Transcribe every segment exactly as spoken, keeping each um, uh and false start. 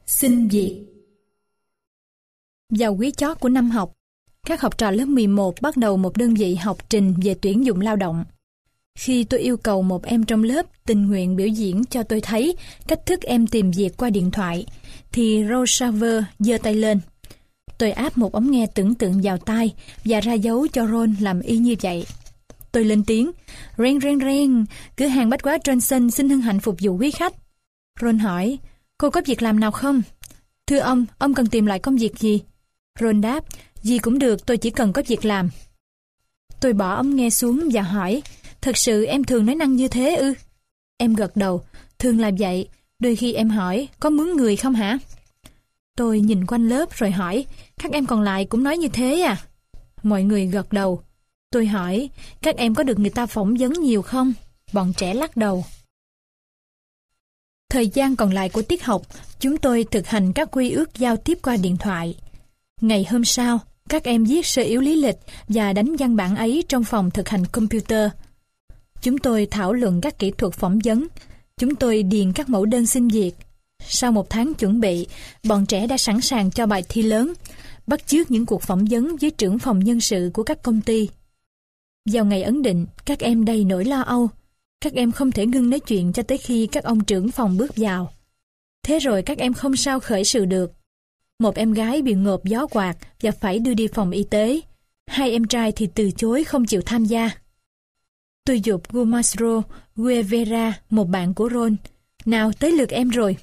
Xin việc. Vào quý chót của năm học, các học trò lớp mười một bắt đầu một đơn vị học trình về tuyển dụng lao động. Khi tôi yêu cầu một em trong lớp tình nguyện biểu diễn cho tôi thấy cách thức em tìm việc qua điện thoại, thì Rosaver giơ tay lên. Tôi áp một ống nghe tưởng tượng vào tai và ra dấu cho Ron làm y như vậy. Tôi lên tiếng, reng reng reng, cửa hàng bách hóa Johnson xin hân hạnh phục vụ quý khách. Ron hỏi, cô có việc làm nào không? Thưa ông, ông cần tìm lại công việc gì? Ron đáp, gì cũng được, tôi chỉ cần có việc làm. Tôi bỏ ống nghe xuống và hỏi, thật sự em thường nói năng như thế ư? Em gật đầu, thường là vậy, đôi khi em hỏi, có mướn người không hả? Tôi nhìn quanh lớp rồi hỏi, các em còn lại cũng nói như thế à? Mọi người gật đầu. Tôi hỏi, các em có được người ta phỏng vấn nhiều không? Bọn trẻ lắc đầu. Thời gian còn lại của tiết học, chúng tôi thực hành các quy ước giao tiếp qua điện thoại. Ngày hôm sau, các em viết sơ yếu lý lịch và đánh văn bản ấy trong phòng thực hành computer. Chúng tôi thảo luận các kỹ thuật phỏng vấn. Chúng tôi điền các mẫu đơn xin việc. Sau một tháng chuẩn bị, bọn trẻ đã sẵn sàng cho bài thi lớn, bắt chước những cuộc phỏng vấn với trưởng phòng nhân sự của các công ty. Vào ngày ấn định, các em đầy nỗi lo âu. Các em không thể ngưng nói chuyện cho tới khi các ông trưởng phòng bước vào. Thế rồi các em không sao khởi sự được. Một em gái bị ngộp gió quạt và phải đưa đi phòng y tế. Hai em trai thì từ chối không chịu tham gia. Tôi giục Gumastro Guevara, một bạn của Ron. Nào, tới lượt em rồi.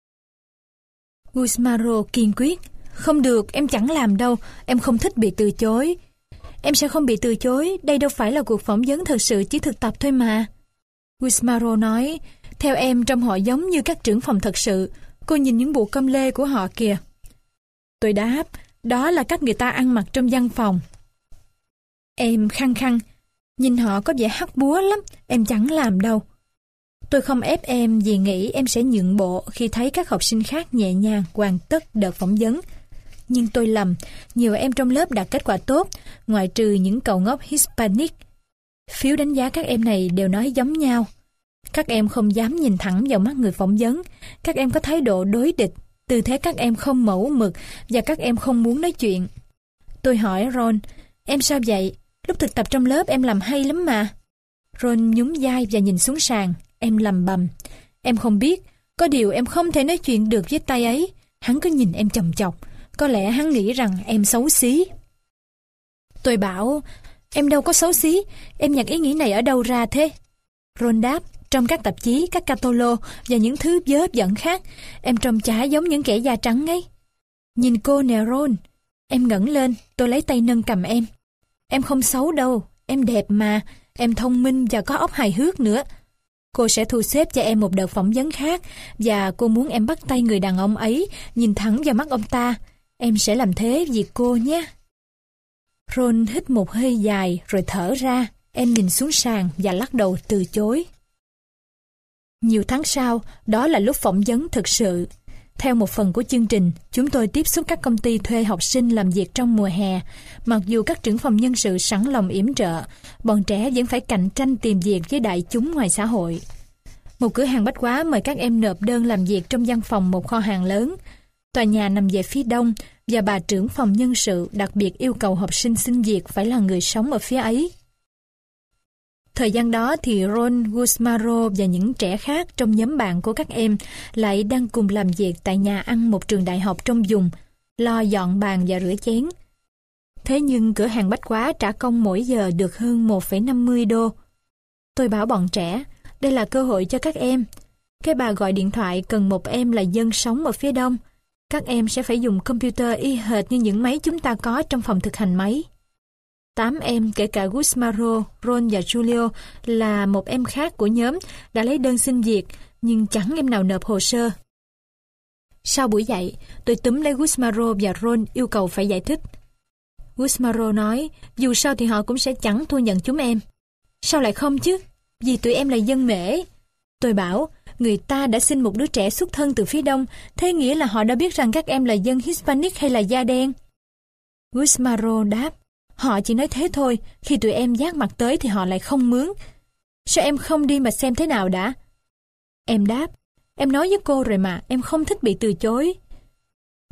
Gusmaro kiên quyết. Không được, em chẳng làm đâu, em không thích bị từ chối. Em sẽ không bị từ chối, đây đâu phải là cuộc phỏng vấn thật sự, chỉ thực tập thôi mà. Gusmaro nói, theo em trông họ giống như các trưởng phòng thật sự, cô nhìn những bộ com lê của họ kìa. Tôi đáp, đó là cách người ta ăn mặc trong văn phòng. Em khăng khăng, nhìn họ có vẻ hắc búa lắm, em chẳng làm đâu. Tôi không ép em vì nghĩ em sẽ nhượng bộ khi thấy các học sinh khác nhẹ nhàng hoàn tất đợt phỏng vấn. Nhưng tôi lầm, nhiều em trong lớp đạt kết quả tốt, ngoại trừ những cậu ngốc Hispanic. Phiếu đánh giá các em này đều nói giống nhau. Các em không dám nhìn thẳng vào mắt người phỏng vấn, các em có thái độ đối địch, tư thế các em không mẫu mực và các em không muốn nói chuyện. Tôi hỏi Ron, em sao vậy? Lúc thực tập trong lớp em làm hay lắm mà. Ron nhún vai và nhìn xuống sàn, em lầm bầm. Em không biết, có điều em không thể nói chuyện được với tay ấy. Hắn cứ nhìn em chòng chọc, có lẽ hắn nghĩ rằng em xấu xí. Tôi bảo, em đâu có xấu xí, em nhặt ý nghĩ này ở đâu ra thế? Ron đáp, trong các tạp chí, các catalog và những thứ vớ vẩn khác, em trông chả giống những kẻ da trắng ấy. Nhìn cô nè Ron. Em ngẩng lên, tôi lấy tay nâng cầm em. Em không xấu đâu, em đẹp mà, em thông minh và có óc hài hước nữa. Cô sẽ thu xếp cho em một đợt phỏng vấn khác và cô muốn em bắt tay người đàn ông ấy, nhìn thẳng vào mắt ông ta. Em sẽ làm thế vì cô nhé. Ron hít một hơi dài rồi thở ra. Em nhìn xuống sàn và lắc đầu từ chối. Nhiều tháng sau, đó là lúc phỏng vấn thực sự. Theo một phần của chương trình, chúng tôi tiếp xúc các công ty thuê học sinh làm việc trong mùa hè. Mặc dù các trưởng phòng nhân sự sẵn lòng yểm trợ, bọn trẻ vẫn phải cạnh tranh tìm việc với đại chúng ngoài xã hội. Một cửa hàng bách hóa mời các em nộp đơn làm việc trong văn phòng một kho hàng lớn. Tòa nhà nằm về phía đông và bà trưởng phòng nhân sự đặc biệt yêu cầu học sinh xin việc phải là người sống ở phía ấy. Thời gian đó thì Ron, Gusmaro và những trẻ khác trong nhóm bạn của các em lại đang cùng làm việc tại nhà ăn một trường đại học trong vùng, lo dọn bàn và rửa chén. Thế nhưng cửa hàng bách hóa trả công mỗi giờ được hơn một phẩy năm mươi đô. Tôi bảo bọn trẻ, đây là cơ hội cho các em. Cái bà gọi điện thoại cần một em là dân sống ở phía đông. Các em sẽ phải dùng computer y hệt như những máy chúng ta có trong phòng thực hành máy. Tám em, kể cả Gusmaro, Ron và Julio là một em khác của nhóm, đã lấy đơn xin việc, nhưng chẳng em nào nộp hồ sơ. Sau buổi dạy, tôi túm lấy Gusmaro và Ron yêu cầu phải giải thích. Gusmaro nói, dù sao thì họ cũng sẽ chẳng thu nhận chúng em. Sao lại không chứ? Vì tụi em là dân Mễ. Tôi bảo, người ta đã xin một đứa trẻ xuất thân từ phía đông, thế nghĩa là họ đã biết rằng các em là dân Hispanic hay là da đen. Gusmaro đáp, họ chỉ nói thế thôi, khi tụi em giác mặt tới thì họ lại không mướn. Sao em không đi mà xem thế nào đã? Em đáp, em nói với cô rồi mà, em không thích bị từ chối.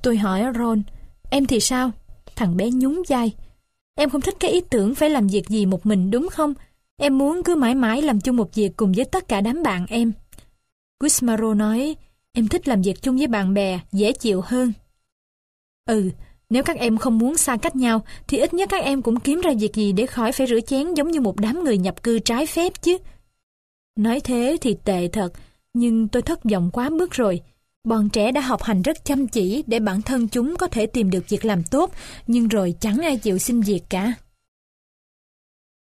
Tôi hỏi Ron, em thì sao? Thằng bé nhún vai. Em không thích cái ý tưởng phải làm việc gì một mình đúng không? Em muốn cứ mãi mãi làm chung một việc cùng với tất cả đám bạn em. Gusmaro nói, em thích làm việc chung với bạn bè, dễ chịu hơn. Ừ, nếu các em không muốn xa cách nhau, thì ít nhất các em cũng kiếm ra việc gì để khỏi phải rửa chén giống như một đám người nhập cư trái phép chứ. Nói thế thì tệ thật, nhưng tôi thất vọng quá mức rồi. Bọn trẻ đã học hành rất chăm chỉ để bản thân chúng có thể tìm được việc làm tốt, nhưng rồi chẳng ai chịu xin việc cả.